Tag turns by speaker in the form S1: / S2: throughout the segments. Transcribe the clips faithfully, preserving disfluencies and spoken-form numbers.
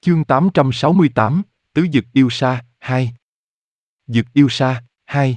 S1: Chương tám trăm sáu mươi tám, Tứ Dực Yêu Sa, hai. Dực Yêu Sa, hai.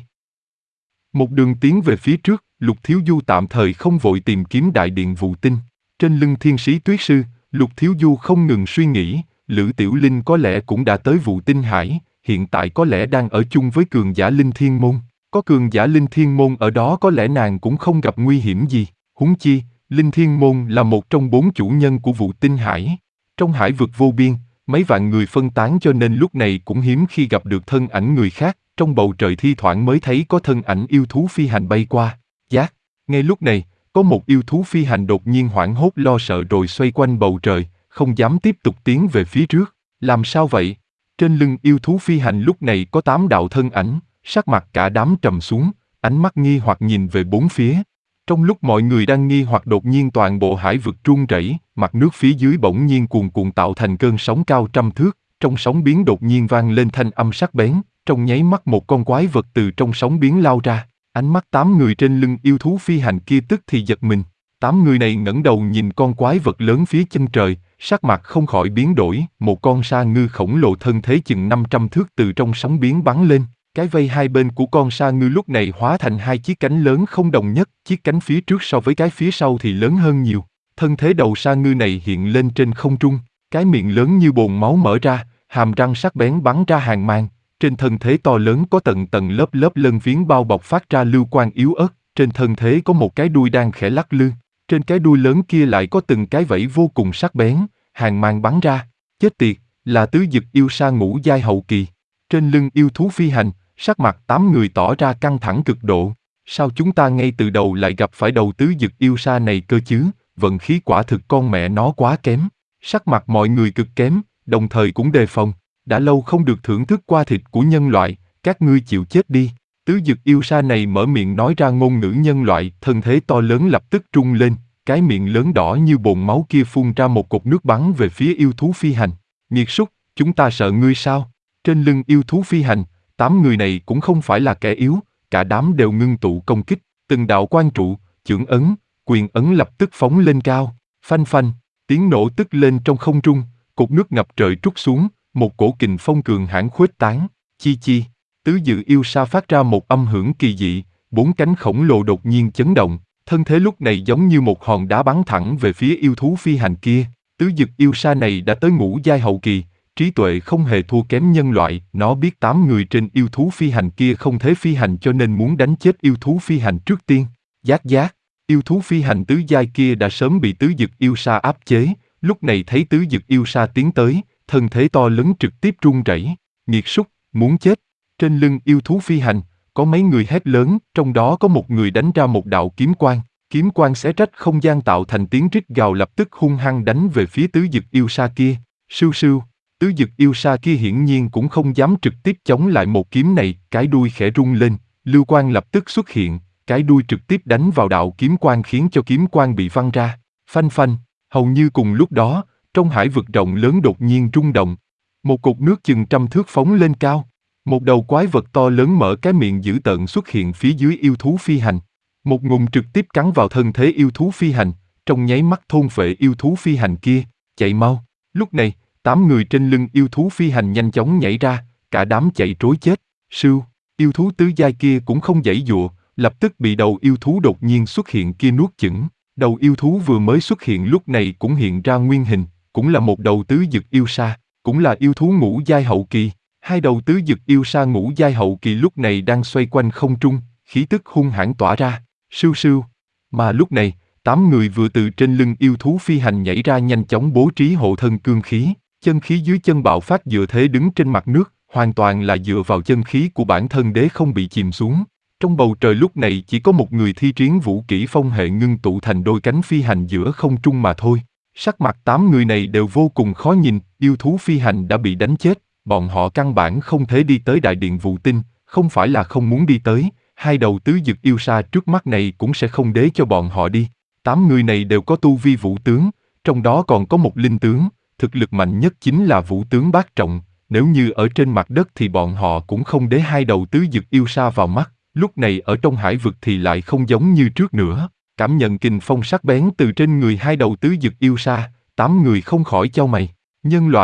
S1: Một đường tiến về phía trước, Lục Thiếu Du tạm thời không vội tìm kiếm đại điện Vụ Tinh. Trên lưng Thiên Sĩ Tuyết Sư, Lục Thiếu Du không ngừng suy nghĩ, Lữ Tiểu Linh có lẽ cũng đã tới Vụ Tinh Hải, hiện tại có lẽ đang ở chung với cường giả Linh Thiên Môn. Có cường giả Linh Thiên Môn ở đó có lẽ nàng cũng không gặp nguy hiểm gì, huống chi, Linh Thiên Môn là một trong bốn chủ nhân của Vụ Tinh Hải. Trong hải vực vô biên, mấy vạn người phân tán cho nên lúc này cũng hiếm khi gặp được thân ảnh người khác, trong bầu trời thi thoảng mới thấy có thân ảnh yêu thú phi hành bay qua. Giác, ngay lúc này, có một yêu thú phi hành đột nhiên hoảng hốt lo sợ rồi xoay quanh bầu trời, không dám tiếp tục tiến về phía trước. Làm sao vậy? Trên lưng yêu thú phi hành lúc này có tám đạo thân ảnh, sắc mặt cả đám trầm xuống, ánh mắt nghi hoặc nhìn về bốn phía. Trong lúc mọi người đang nghi hoặc đột nhiên toàn bộ hải vực rung rẩy, mặt nước phía dưới bỗng nhiên cuồn cuộn tạo thành cơn sóng cao trăm thước, trong sóng biến đột nhiên vang lên thanh âm sắc bén, trong nháy mắt một con quái vật từ trong sóng biến lao ra, ánh mắt tám người trên lưng yêu thú phi hành kia tức thì giật mình. Tám người này ngẩng đầu nhìn con quái vật lớn phía chân trời, sắc mặt không khỏi biến đổi, một con sa ngư khổng lồ thân thế chừng năm trăm thước từ trong sóng biến bắn lên. Cái vây hai bên của con sa ngư lúc này hóa thành hai chiếc cánh lớn không đồng nhất, chiếc cánh phía trước so với cái phía sau thì lớn hơn nhiều. Thân thế đầu sa ngư này hiện lên trên không trung, cái miệng lớn như bồn máu mở ra, hàm răng sắc bén bắn ra hàng mang. Trên thân thế to lớn có tầng tầng lớp lớp lân phiến bao bọc phát ra lưu quang yếu ớt, trên thân thế có một cái đuôi đang khẽ lắc lư. Trên cái đuôi lớn kia lại có từng cái vẫy vô cùng sắc bén, hàng mang bắn ra. Chết tiệt, là tứ dực yêu sa ngũ giai hậu kỳ. Trên lưng yêu thú phi hành, sắc mặt tám người tỏ ra căng thẳng cực độ. Sao chúng ta ngay từ đầu lại gặp phải đầu tứ dực yêu sa này cơ chứ? Vận khí quả thực con mẹ nó quá kém. Sắc mặt mọi người cực kém, đồng thời cũng đề phòng. Đã lâu không được thưởng thức qua thịt của nhân loại, các ngươi chịu chết đi. Tứ dực yêu sa này mở miệng nói ra ngôn ngữ nhân loại, thân thế to lớn lập tức trung lên, cái miệng lớn đỏ như bồn máu kia phun ra một cột nước bắn về phía yêu thú phi hành. Nghiệt súc, chúng ta sợ ngươi sao? Trên lưng yêu thú phi hành, tám người này cũng không phải là kẻ yếu, cả đám đều ngưng tụ công kích, từng đạo quan trụ, chưởng ấn, quyền ấn lập tức phóng lên cao, phanh phanh, tiếng nổ tức lên trong không trung, cột nước ngập trời trút xuống, một cổ kình phong cường hãn khuếch tán, chi chi, tứ dực yêu sa phát ra một âm hưởng kỳ dị, bốn cánh khổng lồ đột nhiên chấn động, thân thế lúc này giống như một hòn đá bắn thẳng về phía yêu thú phi hành kia. Tứ dực yêu sa này đã tới ngũ giai hậu kỳ, trí tuệ không hề thua kém nhân loại, nó biết tám người trên yêu thú phi hành kia không thể phi hành cho nên muốn đánh chết yêu thú phi hành trước tiên. Giác giác, yêu thú phi hành tứ giai kia đã sớm bị tứ dực yêu sa áp chế, lúc này thấy tứ dực yêu sa tiến tới, thân thế to lớn trực tiếp run rẩy. Nghiệt súc, muốn chết. Trên lưng yêu thú phi hành, có mấy người hét lớn, trong đó có một người đánh ra một đạo kiếm quang, kiếm quang xé rách không gian tạo thành tiếng rít gào lập tức hung hăng đánh về phía tứ dực yêu sa kia. Sưu sưu, tứ dực yêu sa kia hiển nhiên cũng không dám trực tiếp chống lại một kiếm này, cái đuôi khẽ rung lên, lưu quang lập tức xuất hiện, cái đuôi trực tiếp đánh vào đạo kiếm quang khiến cho kiếm quang bị văng ra. Phanh phanh, hầu như cùng lúc đó, trong hải vực rộng lớn đột nhiên rung động, một cột nước chừng trăm thước phóng lên cao, một đầu quái vật to lớn mở cái miệng dữ tợn xuất hiện phía dưới yêu thú phi hành, một ngụm trực tiếp cắn vào thân thế yêu thú phi hành, trong nháy mắt thôn phệ yêu thú phi hành kia. Chạy mau. Lúc này, tám người trên lưng yêu thú phi hành nhanh chóng nhảy ra, cả đám chạy trối chết. Sưu, yêu thú tứ giai kia cũng không giãy giụa, lập tức bị đầu yêu thú đột nhiên xuất hiện kia nuốt chửng. Đầu yêu thú vừa mới xuất hiện lúc này cũng hiện ra nguyên hình, cũng là một đầu tứ dực yêu sa, cũng là yêu thú ngũ giai hậu kỳ. Hai đầu tứ dực yêu sa ngũ giai hậu kỳ lúc này đang xoay quanh không trung, khí tức hung hãn tỏa ra. Sưu sưu. Mà lúc này, tám người vừa từ trên lưng yêu thú phi hành nhảy ra nhanh chóng bố trí hộ thân cương khí, chân khí dưới chân bạo phát dựa thế đứng trên mặt nước, hoàn toàn là dựa vào chân khí của bản thân để không bị chìm xuống. Trong bầu trời lúc này chỉ có một người thi triển vũ kỹ phong hệ ngưng tụ thành đôi cánh phi hành giữa không trung mà thôi. Sắc mặt tám người này đều vô cùng khó nhìn, yêu thú phi hành đã bị đánh chết, bọn họ căn bản không thể đi tới đại điện Vụ Tinh, không phải là không muốn đi tới, hai đầu tứ dực yêu sa trước mắt này cũng sẽ không để cho bọn họ đi. Tám người này đều có tu vi vũ tướng, trong đó còn có một linh tướng, thực lực mạnh nhất chính là vũ tướng bát trọng, nếu như ở trên mặt đất thì bọn họ cũng không để hai đầu tứ dực yêu sa vào mắt, lúc này ở trong hải vực thì lại không giống như trước nữa. Cảm nhận kình phong sắc bén từ trên người hai đầu tứ dực yêu sa, tám người không khỏi chau mày. Nhân loại,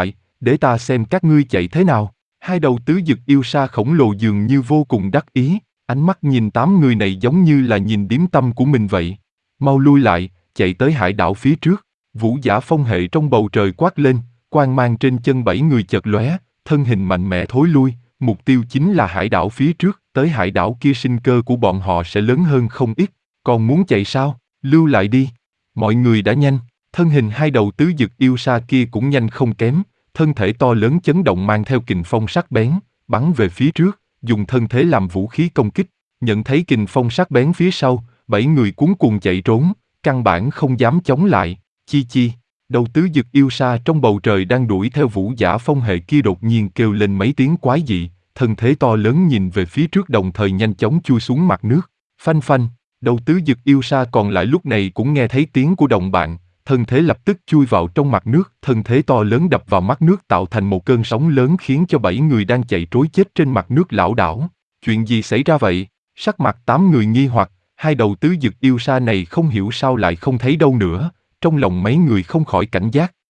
S1: để ta xem các ngươi chạy thế nào. Hai đầu tứ dực yêu sa khổng lồ dường như vô cùng đắc ý, ánh mắt nhìn tám người này giống như là nhìn điếm tâm của mình vậy. Mau lui lại, chạy tới hải đảo phía trước. Vũ giả phong hệ trong bầu trời quát lên, quang mang trên chân bảy người chợt lóe, thân hình mạnh mẽ thối lui, mục tiêu chính là hải đảo phía trước, tới hải đảo kia sinh cơ của bọn họ sẽ lớn hơn không ít. Còn muốn chạy sao? Lưu lại đi. Mọi người đã nhanh, thân hình hai đầu tứ dực yêu sa kia cũng nhanh không kém, thân thể to lớn chấn động mang theo kình phong sắc bén, bắn về phía trước, dùng thân thế làm vũ khí công kích. Nhận thấy kình phong sắc bén phía sau, bảy người cuống cuồng chạy trốn, căn bản không dám chống lại. Chi chi, đầu tứ dực yêu sa trong bầu trời đang đuổi theo vũ giả phong hệ kia đột nhiên kêu lên mấy tiếng quái dị, thân thế to lớn nhìn về phía trước đồng thời nhanh chóng chui xuống mặt nước. Phanh phanh, đầu tứ dực yêu sa còn lại lúc này cũng nghe thấy tiếng của đồng bạn, thân thế lập tức chui vào trong mặt nước, thân thế to lớn đập vào mắt nước tạo thành một cơn sóng lớn khiến cho bảy người đang chạy trối chết trên mặt nước lảo đảo. Chuyện gì xảy ra vậy? Sắc mặt tám người nghi hoặc, hai đầu tứ dực yêu sa này không hiểu sao lại không thấy đâu nữa, trong lòng mấy người không khỏi cảnh giác.